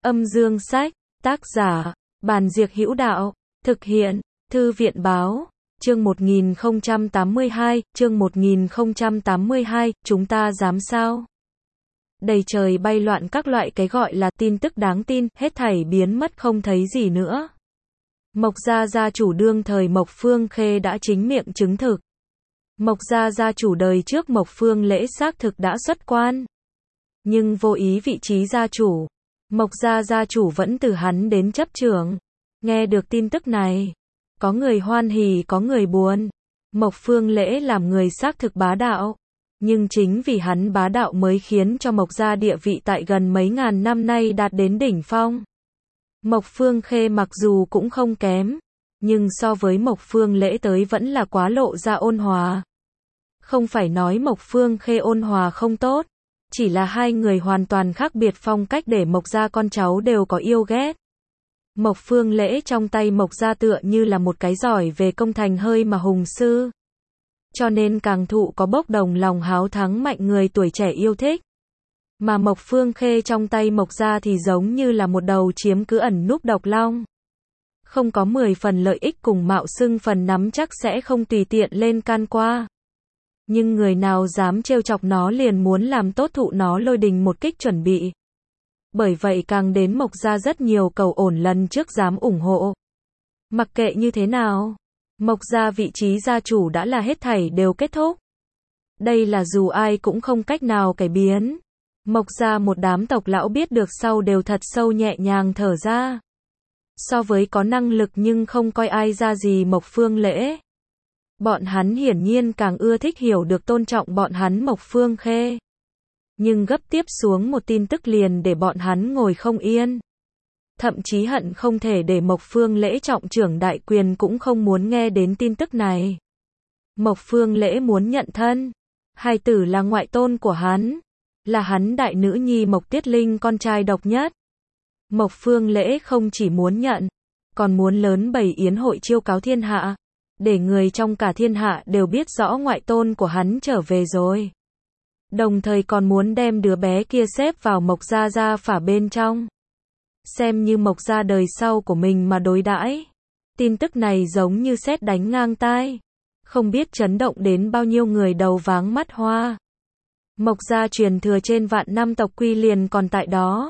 Âm dương sách, tác giả, Bàn Diệc Hữu Đạo, thực hiện, Thư viện báo, chương 1082, chương 1082, chúng ta dám sao? Đầy trời bay loạn các loại cái gọi là tin tức đáng tin, hết thảy biến mất không thấy gì nữa. Mộc gia gia chủ đương thời Mộc Phương Khê đã chính miệng chứng thực. Mộc gia gia chủ đời trước Mộc Phương Lễ xác thực đã xuất quan. Nhưng vô ý vị trí gia chủ. Mộc gia gia chủ vẫn từ hắn đến chấp trưởng. Nghe được tin tức này, có người hoan hỉ có người buồn. Mộc Phương Lễ làm người xác thực bá đạo. Nhưng chính vì hắn bá đạo mới khiến cho Mộc gia địa vị tại gần mấy ngàn năm nay đạt đến đỉnh phong. Mộc Phương Khê mặc dù cũng không kém, nhưng so với Mộc Phương Lễ tới vẫn là quá lộ ra ôn hòa. Không phải nói Mộc Phương Khê ôn hòa không tốt, chỉ là hai người hoàn toàn khác biệt phong cách để Mộc gia con cháu đều có yêu ghét. Mộc Phương Lễ trong tay Mộc gia tựa như là một cái giỏi về công thành hơi mà hùng sư. Cho nên càng thụ có bốc đồng lòng háo thắng mạnh người tuổi trẻ yêu thích. Mà Mộc Phương Khê trong tay Mộc gia thì giống như là một đầu chiếm cứ ẩn núp độc long. Không có 10 phần lợi ích cùng mạo xưng phần nắm chắc sẽ không tùy tiện lên can qua. Nhưng người nào dám trêu chọc nó liền muốn làm tốt thụ nó lôi đình một kích chuẩn bị. Bởi vậy càng đến Mộc gia rất nhiều cầu ổn lần trước dám ủng hộ. Mặc kệ như thế nào, Mộc gia vị trí gia chủ đã là hết thảy đều kết thúc. Đây là dù ai cũng không cách nào cải biến. Mộc gia một đám tộc lão biết được sau đều thật sâu nhẹ nhàng thở ra. So với có năng lực nhưng không coi ai ra gì Mộc Phương Lễ. Bọn hắn hiển nhiên càng ưa thích hiểu được tôn trọng bọn hắn Mộc Phương Khê. Nhưng gấp tiếp xuống một tin tức liền để bọn hắn ngồi không yên. Thậm chí hận không thể để Mộc Phương Lễ trọng trưởng đại quyền cũng không muốn nghe đến tin tức này. Mộc Phương Lễ muốn nhận thân. Hài tử là ngoại tôn của hắn. Là hắn đại nữ nhi Mộc Tiết Linh con trai độc nhất. Mộc Phương Lễ không chỉ muốn nhận, còn muốn lớn bày yến hội chiêu cáo thiên hạ. Để người trong cả thiên hạ đều biết rõ ngoại tôn của hắn trở về rồi. Đồng thời còn muốn đem đứa bé kia xếp vào Mộc gia gia phả bên trong. Xem như Mộc gia đời sau của mình mà đối đãi. Tin tức này giống như sét đánh ngang tai. Không biết chấn động đến bao nhiêu người đầu váng mắt hoa. Mộc gia truyền thừa trên vạn năm tộc quy liền còn tại đó.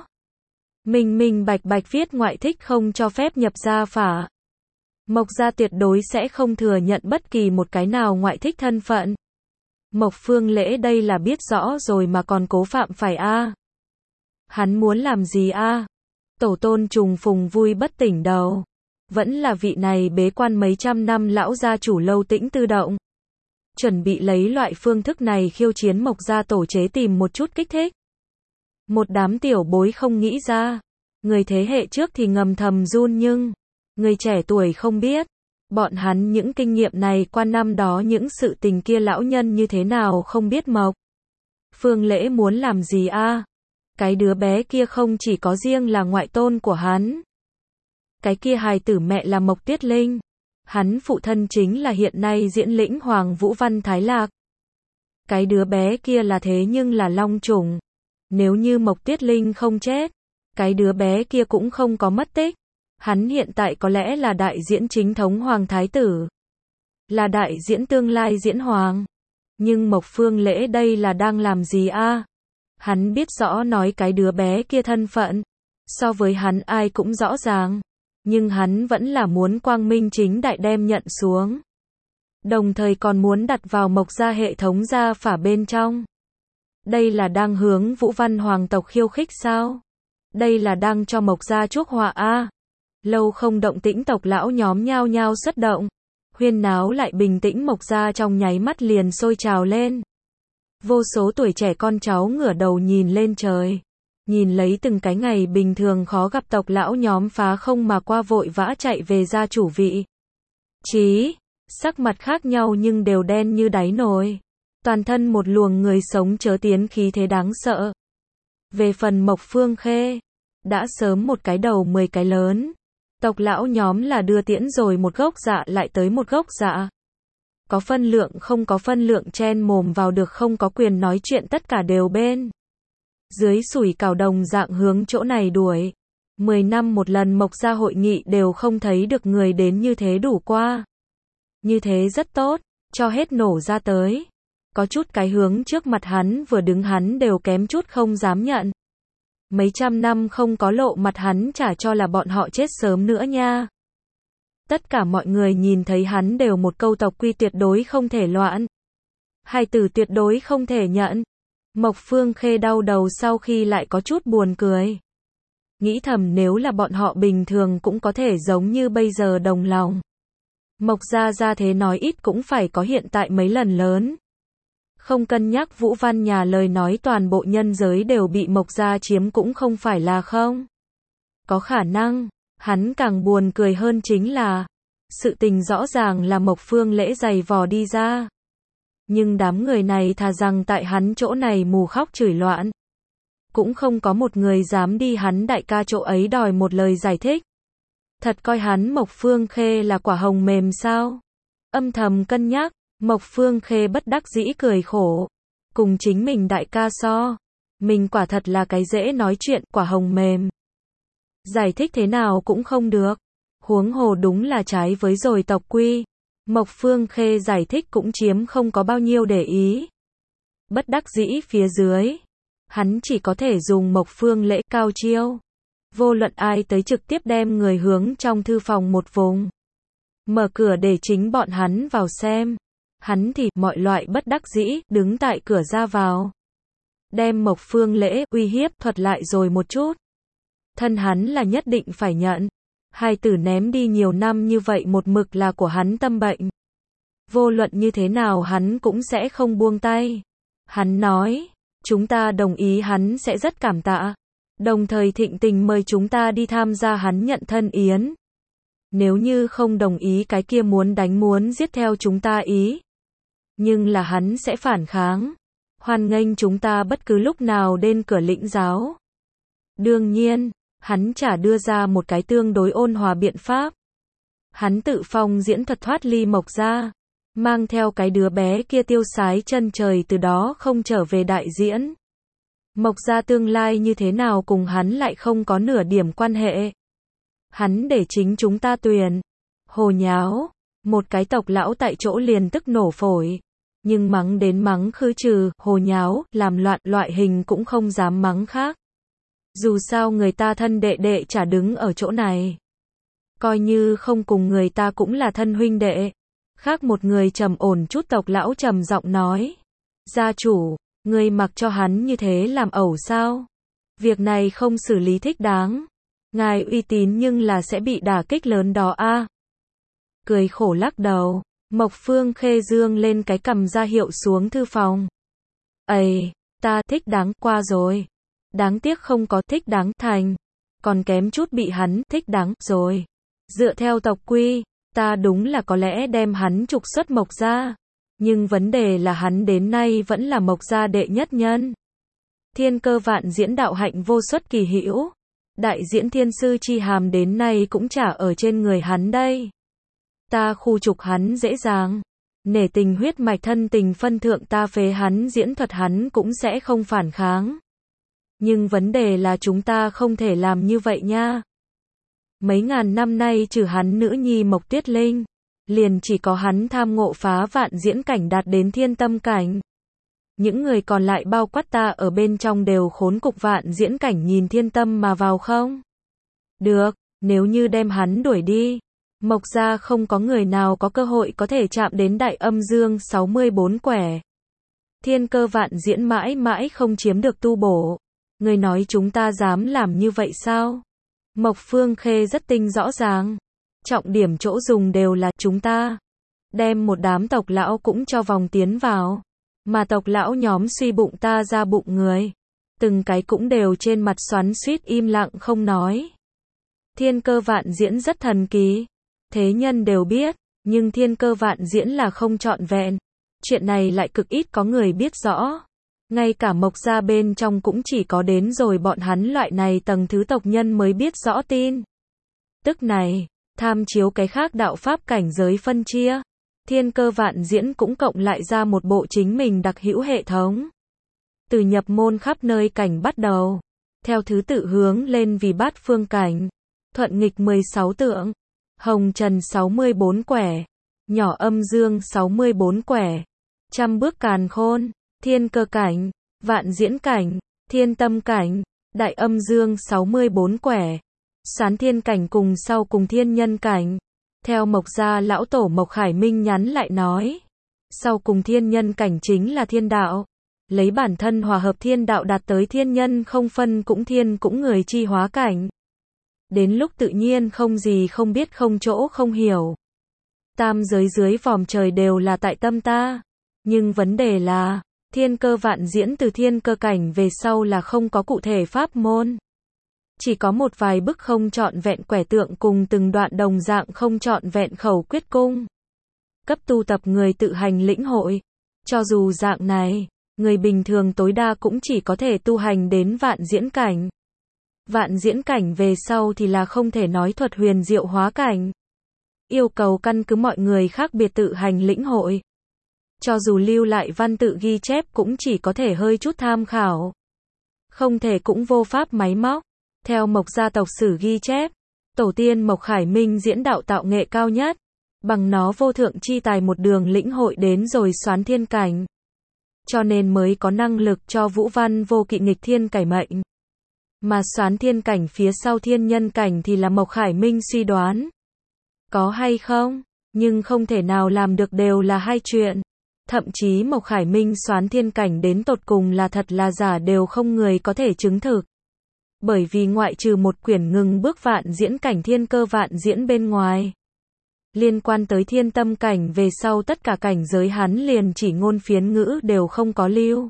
Minh bạch bạch viết ngoại thích không cho phép nhập gia phả. Mộc gia tuyệt đối sẽ không thừa nhận bất kỳ một cái nào ngoại thích thân phận. Mộc Phương Lễ đây là biết rõ rồi mà còn cố phạm phải a. Hắn muốn làm gì a? Tổ tôn trùng phùng vui bất tỉnh đầu. Vẫn là vị này bế quan mấy trăm năm lão gia chủ Lâu Tĩnh Tư động. Chuẩn bị lấy loại phương thức này khiêu chiến Mộc gia tổ chế tìm một chút kích thích. Một đám tiểu bối không nghĩ ra. Người thế hệ trước thì ngầm thầm run nhưng người trẻ tuổi không biết. Bọn hắn những kinh nghiệm này qua năm đó những sự tình kia lão nhân như thế nào không biết Mộc Phương Lễ muốn làm gì a? Cái đứa bé kia không chỉ có riêng là ngoại tôn của hắn. Cái kia hài tử mẹ là Mộc Tiết Linh. Hắn phụ thân chính là hiện nay diễn lĩnh Hoàng Vũ Văn Thái Lạc. Cái đứa bé kia là thế nhưng là long trùng. Nếu như Mộc Tiết Linh không chết, cái đứa bé kia cũng không có mất tích. Hắn hiện tại có lẽ là đại diễn chính thống Hoàng Thái Tử. Là đại diễn tương lai diễn Hoàng. Nhưng Mộc Phương Lễ đây là đang làm gì a? Hắn biết rõ nói cái đứa bé kia thân phận. So với hắn ai cũng rõ ràng. Nhưng hắn vẫn là muốn quang minh chính đại đem nhận xuống. Đồng thời còn muốn đặt vào Mộc gia hệ thống gia phả bên trong. Đây là đang hướng Vũ Văn hoàng tộc khiêu khích sao? Đây là đang cho Mộc gia chuốc họa a. Lâu không động tĩnh tộc lão nhóm nhao nhao xuất động. Huyên náo lại bình tĩnh Mộc gia trong nháy mắt liền sôi trào lên. Vô số tuổi trẻ con cháu ngửa đầu nhìn lên trời. Nhìn lấy từng cái ngày bình thường khó gặp tộc lão nhóm phá không mà qua vội vã chạy về gia chủ vị. Sắc mặt khác nhau nhưng đều đen như đáy nồi. Toàn thân một luồng người sống chớ tiến khí thế đáng sợ. Về phần Mộc Phương Khê, đã sớm một cái đầu 10 cái lớn. Tộc lão nhóm là đưa tiễn rồi một gốc dạ lại tới một gốc dạ. Có phân lượng không có phân lượng chen mồm vào được không có quyền nói chuyện tất cả đều bên. Dưới sủi cảo đồng dạng hướng chỗ này đuổi. 10 năm một lần Mộc gia hội nghị đều không thấy được người đến như thế đủ qua. Như thế rất tốt, cho hết nổ ra tới. Có chút cái hướng trước mặt hắn vừa đứng hắn đều kém chút không dám nhận. Mấy trăm năm không có lộ mặt hắn chả cho là bọn họ chết sớm nữa nha. Tất cả mọi người nhìn thấy hắn đều một câu tộc quy tuyệt đối không thể loạn. Hai từ tuyệt đối không thể nhận. Mộc Phương Khê đau đầu sau khi lại có chút buồn cười. Nghĩ thầm nếu là bọn họ bình thường cũng có thể giống như bây giờ đồng lòng. Mộc gia ra thế nói ít cũng phải có hiện tại mấy lần lớn. Không cân nhắc Vũ Văn nhà lời nói toàn bộ nhân giới đều bị Mộc gia chiếm cũng không phải là không. Có khả năng, hắn càng buồn cười hơn chính là, sự tình rõ ràng là Mộc Phương Lễ giày vò đi ra. Nhưng đám người này thà rằng tại hắn chỗ này mù khóc chửi loạn. Cũng không có một người dám đi hắn đại ca chỗ ấy đòi một lời giải thích. Thật coi hắn Mộc Phương Khê là quả hồng mềm sao? Âm thầm cân nhắc, Mộc Phương Khê bất đắc dĩ cười khổ. Cùng chính mình đại ca so. Mình quả thật là cái dễ nói chuyện quả hồng mềm. Giải thích thế nào cũng không được. Huống hồ đúng là trái với rồi tộc quy. Mộc Phương Khê giải thích cũng chiếm không có bao nhiêu để ý. Bất đắc dĩ phía dưới. Hắn chỉ có thể dùng Mộc Phương Lễ cao chiêu. Vô luận ai tới trực tiếp đem người hướng trong thư phòng một vùng. Mở cửa để chính bọn hắn vào xem. Hắn thì mọi loại bất đắc dĩ đứng tại cửa ra vào. Đem Mộc Phương Lễ uy hiếp thuật lại rồi một chút. Thân hắn là nhất định phải nhận. Hai tử ném đi nhiều năm như vậy một mực là của hắn tâm bệnh. Vô luận như thế nào hắn cũng sẽ không buông tay. Hắn nói, chúng ta đồng ý hắn sẽ rất cảm tạ. Đồng thời thịnh tình mời chúng ta đi tham gia hắn nhận thân yến. Nếu như không đồng ý cái kia muốn đánh muốn giết theo chúng ta ý. Nhưng là hắn sẽ phản kháng. Hoan nghênh chúng ta bất cứ lúc nào đến cửa lĩnh giáo. Đương nhiên, hắn chả đưa ra một cái tương đối ôn hòa biện pháp. Hắn tự phong diễn thuật thoát ly Mộc gia. Mang theo cái đứa bé kia tiêu sái chân trời từ đó không trở về đại diễn. Mộc gia tương lai như thế nào cùng hắn lại không có nửa điểm quan hệ. Hắn để chính chúng ta tuyển. Hồ nháo. Một cái tộc lão tại chỗ liền tức nổ phổi. Nhưng mắng đến mắng khứ trừ, hồ nháo, làm loạn loại hình cũng không dám mắng khác. Dù sao người ta thân đệ đệ chả đứng ở chỗ này. Coi như không cùng người ta cũng là thân huynh đệ. Khác một người trầm ổn chút tộc lão trầm giọng nói. Gia chủ, người mặc cho hắn như thế làm ẩu sao? Việc này không xử lý thích đáng. Ngài uy tín nhưng là sẽ bị đả kích lớn đó a. Cười khổ lắc đầu. Mộc Phương Khê dương lên cái cầm ra hiệu xuống thư phòng. Ây, ta thích đáng qua rồi. Đáng tiếc không có thích đáng thành. Còn kém chút bị hắn thích đáng rồi. Dựa theo tộc quy, ta đúng là có lẽ đem hắn trục xuất Mộc gia. Nhưng vấn đề là hắn đến nay vẫn là Mộc gia đệ nhất nhân. Thiên cơ vạn diễn đạo hạnh vô xuất kỳ hữu. Đại diễn thiên sư chi hàm đến nay cũng chả ở trên người hắn đây. Ta khu trục hắn dễ dàng. Nể tình huyết mạch thân tình phân thượng ta phế hắn diễn thuật hắn cũng sẽ không phản kháng. Nhưng vấn đề là chúng ta không thể làm như vậy nha. Mấy ngàn năm nay trừ hắn nữ nhi Mộc Tuyết Linh, liền chỉ có hắn tham ngộ phá vạn diễn cảnh đạt đến thiên tâm cảnh. Những người còn lại bao quát ta ở bên trong đều khốn cục vạn diễn cảnh nhìn thiên tâm mà vào không? Được, nếu như đem hắn đuổi đi, Mộc gia không có người nào có cơ hội có thể chạm đến đại âm dương 64 quẻ. Thiên cơ vạn diễn mãi mãi không chiếm được tu bổ. Người nói chúng ta dám làm như vậy sao? Mộc Phương Khê rất tinh rõ ràng. Trọng điểm chỗ dùng đều là chúng ta. Đem một đám tộc lão cũng cho vòng tiến vào. Mà tộc lão nhóm suy bụng ta ra bụng người. Từng cái cũng đều trên mặt xoắn xuýt im lặng không nói. Thiên cơ vạn diễn rất thần kỳ. Thế nhân đều biết, nhưng thiên cơ vạn diễn là không trọn vẹn. Chuyện này lại cực ít có người biết rõ. Ngay cả Mộc gia bên trong cũng chỉ có đến rồi bọn hắn loại này tầng thứ tộc nhân mới biết rõ tin. Tức này, tham chiếu cái khác đạo pháp cảnh giới phân chia. Thiên cơ vạn diễn cũng cộng lại ra một bộ chính mình đặc hữu hệ thống. Từ nhập môn khắp nơi cảnh bắt đầu. theo thứ tự hướng lên vì bát phương cảnh, thuận nghịch 16 tượng, hồng trần 64 quẻ, nhỏ âm dương 64 quẻ, trăm bước càn khôn, thiên cơ cảnh, vạn diễn cảnh, thiên tâm cảnh, đại âm dương 64 quẻ, sán thiên cảnh cùng sau cùng thiên nhân cảnh. Theo Mộc gia lão tổ Mộc Khải Minh nhắn lại nói, sau cùng thiên nhân cảnh chính là thiên đạo, lấy bản thân hòa hợp thiên đạo đạt tới thiên nhân không phân cũng thiên cũng người chi hóa cảnh. Đến lúc tự nhiên không gì không biết không chỗ không hiểu. Tam giới dưới vòm trời đều là tại tâm ta, nhưng vấn đề là, thiên cơ vạn diễn từ thiên cơ cảnh về sau là không có cụ thể pháp môn. Chỉ có một vài bức không trọn vẹn quẻ tượng cùng từng đoạn đồng dạng không trọn vẹn khẩu quyết cung. Cấp tu tập người tự hành lĩnh hội. Cho dù dạng này, người bình thường tối đa cũng chỉ có thể tu hành đến vạn diễn cảnh. Vạn diễn cảnh về sau thì là không thể nói thuật huyền diệu hóa cảnh. Yêu cầu căn cứ mọi người khác biệt tự hành lĩnh hội. Cho dù lưu lại văn tự ghi chép cũng chỉ có thể hơi chút tham khảo. Không thể cũng vô pháp máy móc. Theo Mộc gia tộc sử ghi chép, tổ tiên Mộc Khải Minh diễn đạo tạo nghệ cao nhất, bằng nó vô thượng chi tài một đường lĩnh hội đến rồi xoán thiên cảnh. Cho nên mới có năng lực cho Vũ Văn Vô Kỵ nghịch thiên cải mệnh. Mà xoán thiên cảnh phía sau thiên nhân cảnh thì là Mộc Khải Minh suy đoán. Có hay không, nhưng không thể nào làm được đều là hai chuyện. Thậm chí Mộc Khải Minh xoán thiên cảnh đến tột cùng là thật là giả đều không người có thể chứng thực. Bởi vì ngoại trừ một quyển ngừng bước vạn diễn cảnh thiên cơ vạn diễn bên ngoài, liên quan tới thiên tâm cảnh về sau tất cả cảnh giới hắn liền chỉ ngôn phiến ngữ đều không có lưu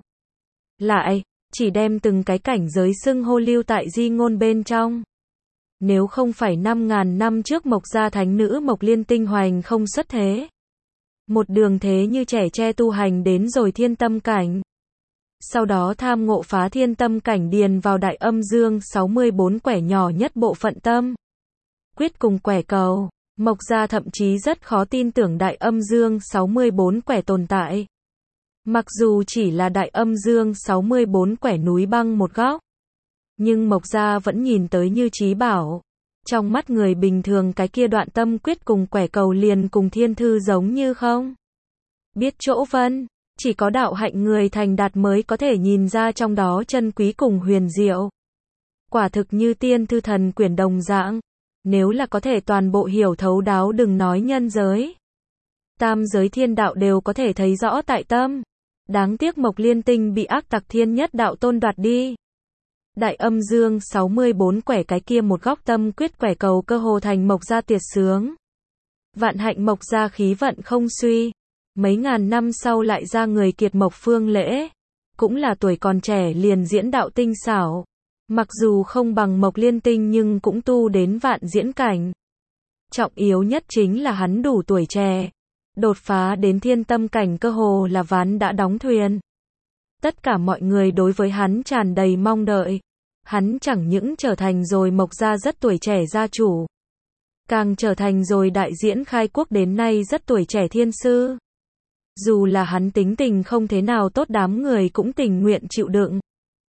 lại, chỉ đem từng cái cảnh giới xưng hô lưu tại di ngôn bên trong. Nếu không phải 5.000 năm trước Mộc gia thánh nữ Mộc Liên Tinh hoành không xuất thế, một đường thế như trẻ tre tu hành đến rồi thiên tâm cảnh. Sau đó tham ngộ phá thiên tâm cảnh điền vào đại âm dương 64 quẻ nhỏ nhất bộ phận tâm quyết cùng quẻ cầu. Mộc gia thậm chí rất khó tin tưởng đại âm dương 64 quẻ tồn tại. Mặc dù chỉ là đại âm dương 64 quẻ núi băng một góc, nhưng Mộc gia vẫn nhìn tới như trí bảo. Trong mắt người bình thường cái kia đoạn tâm quyết cùng quẻ cầu liền cùng thiên thư giống như không biết chỗ vân. Chỉ có đạo hạnh người thành đạt mới có thể nhìn ra trong đó chân quý cùng huyền diệu. Quả thực như tiên thư thần quyển đồng dạng. Nếu là có thể toàn bộ hiểu thấu đáo đừng nói nhân giới. Tam giới thiên đạo đều có thể thấy rõ tại tâm. Đáng tiếc Mộc Liên Tinh bị ác tặc thiên nhất đạo tôn đoạt đi. Đại âm dương 64 quẻ cái kia một góc tâm quyết quẻ cầu cơ hồ thành Mộc gia tiệt sướng. Vạn hạnh Mộc gia khí vận không suy. Mấy ngàn năm sau lại ra người kiệt Mộc Phương Lễ. Cũng là tuổi còn trẻ liền diễn đạo tinh xảo. Mặc dù không bằng Mộc Liên Tinh nhưng cũng tu đến vạn diễn cảnh. Trọng yếu nhất chính là hắn đủ tuổi trẻ. Đột phá đến thiên tâm cảnh cơ hồ là ván đã đóng thuyền. Tất cả mọi người đối với hắn tràn đầy mong đợi. Hắn chẳng những trở thành rồi Mộc gia rất tuổi trẻ gia chủ. Càng trở thành rồi đại diễn khai quốc đến nay rất tuổi trẻ thiên sư. Dù là hắn tính tình không thế nào tốt đám người cũng tình nguyện chịu đựng.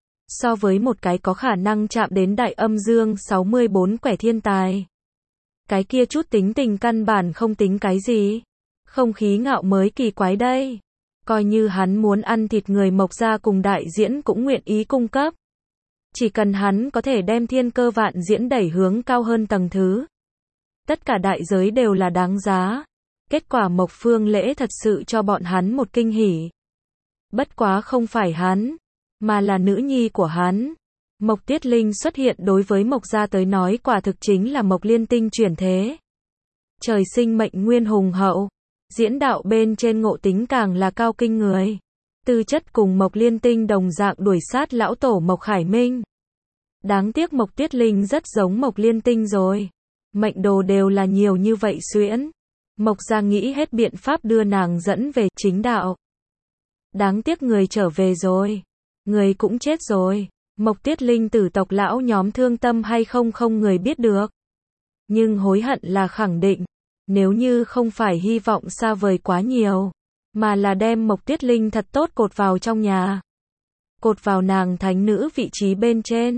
So với một cái có khả năng chạm đến đại âm dương 64 quẻ thiên tài. Cái kia chút tính tình căn bản không tính cái gì. Không khí ngạo mới kỳ quái đây. Coi như hắn muốn ăn thịt người Mộc gia cùng đại diễn cũng nguyện ý cung cấp. Chỉ cần hắn có thể đem thiên cơ vạn diễn đẩy hướng cao hơn tầng thứ. Tất cả đại giới đều là đáng giá. Kết quả Mộc Phương Lễ thật sự cho bọn hắn một kinh hỉ. Bất quá không phải hắn, mà là nữ nhi của hắn. Mộc Tiết Linh xuất hiện đối với Mộc gia tới nói quả thực chính là Mộc Liên Tinh chuyển thế. Trời sinh mệnh nguyên hùng hậu, diễn đạo bên trên ngộ tính càng là cao kinh người. Tư chất cùng Mộc Liên Tinh đồng dạng đuổi sát lão tổ Mộc Khải Minh. Đáng tiếc Mộc Tiết Linh rất giống Mộc Liên Tinh rồi. Mệnh đồ đều là nhiều như vậy xuyễn. Mộc gia nghĩ hết biện pháp đưa nàng dẫn về chính đạo. Đáng tiếc người trở về rồi. Người cũng chết rồi. Mộc Tiết Linh tử tộc lão nhóm thương tâm hay không không người biết được. Nhưng hối hận là khẳng định. Nếu như không phải hy vọng xa vời quá nhiều, mà là đem Mộc Tiết Linh thật tốt cột vào trong nhà. Cột vào nàng thánh nữ vị trí bên trên.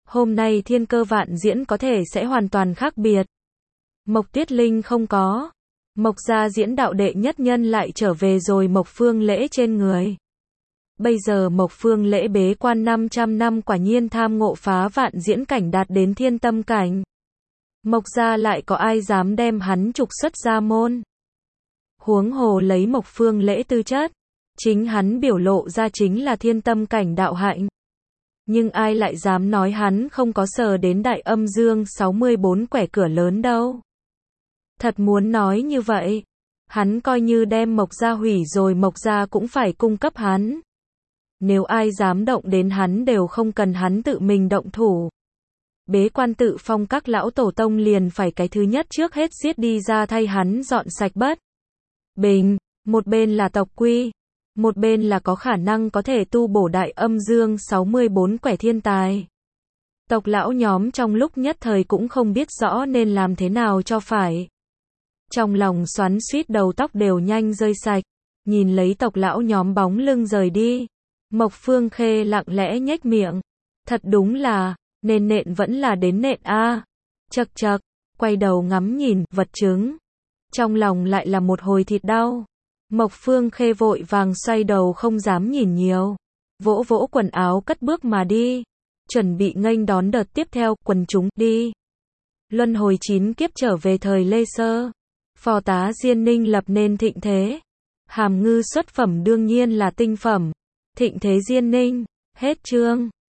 Hôm nay thiên cơ vạn diễn có thể sẽ hoàn toàn khác biệt. Mộc Tuyết Linh không có. Mộc gia diễn đạo đệ nhất nhân lại trở về rồi Mộc Phương Lễ trên người. Bây giờ Mộc Phương Lễ bế quan 500 năm quả nhiên tham ngộ phá vạn diễn cảnh đạt đến thiên tâm cảnh. Mộc gia lại có ai dám đem hắn trục xuất gia môn. Huống hồ lấy Mộc Phương Lễ tư chất, chính hắn biểu lộ ra chính là thiên tâm cảnh đạo hạnh. Nhưng ai lại dám nói hắn không có sờ đến đại âm dương 64 quẻ cửa lớn đâu. Thật muốn nói như vậy, hắn coi như đem Mộc gia hủy rồi Mộc gia cũng phải cung cấp hắn. Nếu ai dám động đến hắn đều không cần hắn tự mình động thủ. Bế quan tự phong các lão tổ tông liền phải cái thứ nhất trước hết giết đi ra thay hắn dọn sạch bất bình. Một bên là tộc quy, một bên là có khả năng có thể tu bổ đại âm dương 64 quẻ thiên tài. Tộc lão nhóm trong lúc nhất thời cũng không biết rõ nên làm thế nào cho phải. Trong lòng xoắn xuýt đầu tóc đều nhanh rơi sạch, nhìn lấy tộc lão nhóm bóng lưng rời đi. Mộc Phương Khê lặng lẽ nhếch miệng. Thật đúng là, nên nện vẫn là đến nện a. Chậc chậc, quay đầu ngắm nhìn, vật chứng. Trong lòng lại là một hồi thịt đau. Mộc Phương Khê vội vàng xoay đầu không dám nhìn nhiều. Vỗ vỗ quần áo cất bước mà đi. Chuẩn bị nghênh đón đợt tiếp theo, quần chúng, đi. Luân hồi 9 kiếp trở về thời Lê Sơ. Phò tá Diên Ninh lập nên thịnh thế. Hàm ngư xuất phẩm đương nhiên là tinh phẩm. Thịnh thế Diên Ninh. Hết chương.